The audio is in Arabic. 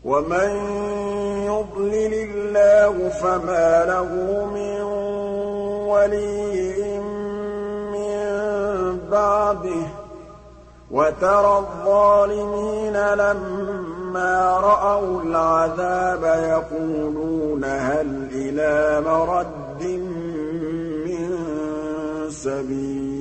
وَمَن يُضْلِلِ اللَّهُ فَمَا لَهُ مِن وَلِيٍّ مِّن بَعْدِهِ ۗ وَتَرَى الظَّالِمِينَ لَمَّا رَأَوُا الْعَذَابَ يَقُولُونَ هَلْ إِلَىٰ مَرَدٍّ مِّن سَبِيلٍ